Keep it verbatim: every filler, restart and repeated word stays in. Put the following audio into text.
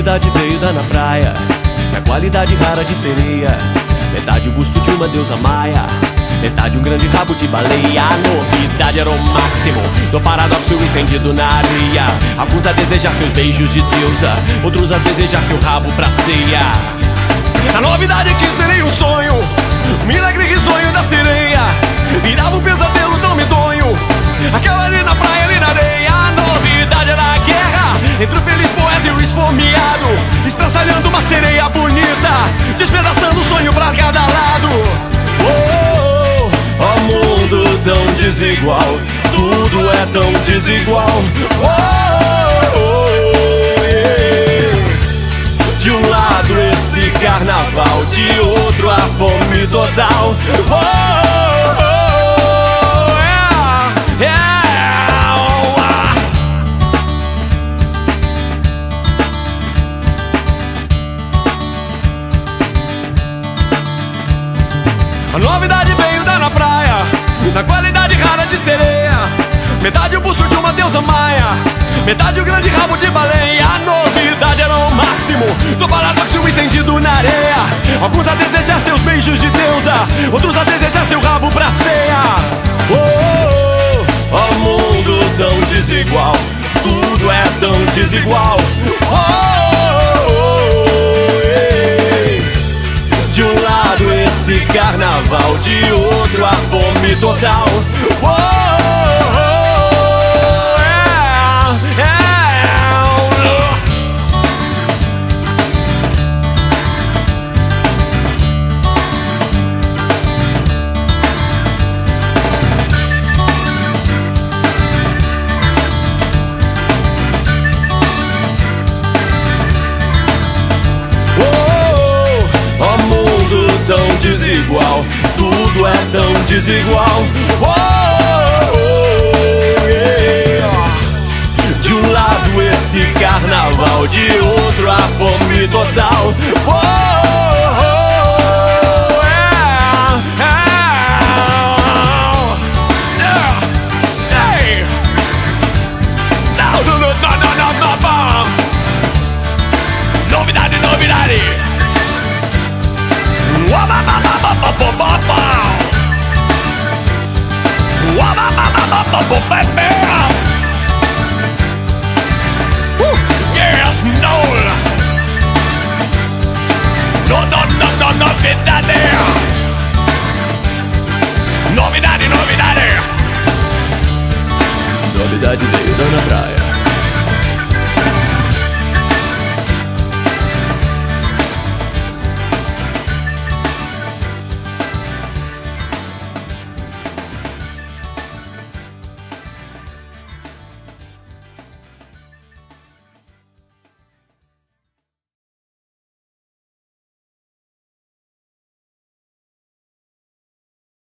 novidade veio da na praia, na qualidade rara de sereia. Metade o busto de uma deusa maia, metade um grande rabo de baleia. A novidade era o máximo do paradoxo estendido na areia. Alguns a desejar seus beijos de deusa, outros a desejar seu rabo pra ceia. A novidade é que serei um sonho, um milagre risonho da sereia. Virava um pesadelo tão medonho, aquela ali na praia, ali na areia. A novidade era a guerra entre o feliz poeta e o esfomeado, estraçalhando uma sereia bonita, despedaçando o sonho pra cada lado. Oh, oh, oh, mundo tão desigual, tudo é tão desigual. Oh, oh, oh, yeah. De um lado esse carnaval, de outro a fome total. Oh, oh, oh, yeah, yeah, oh, ah. A novidade veio da na praia, na qualidade rara de sereia. Metade o busto de uma deusa maia, metade o grande rabo de baleia. A novidade era o máximo do paradoxo estendido na areia. Alguns a desejar seus beijos de deusa, outros a desejar seu rabo pra ceia. Oh, oh, oh, oh, mundo tão desigual, tudo é tão desigual. Oh, oh, oh, yeah. De um lado esse carnaval, de outro a fome total. Oh, oh, oh, yeah, yeah, oh. Tão desigual, tudo é tão desigual. Oh, oh, yeah. De um lado esse carnaval, de outro a fome total. Oh,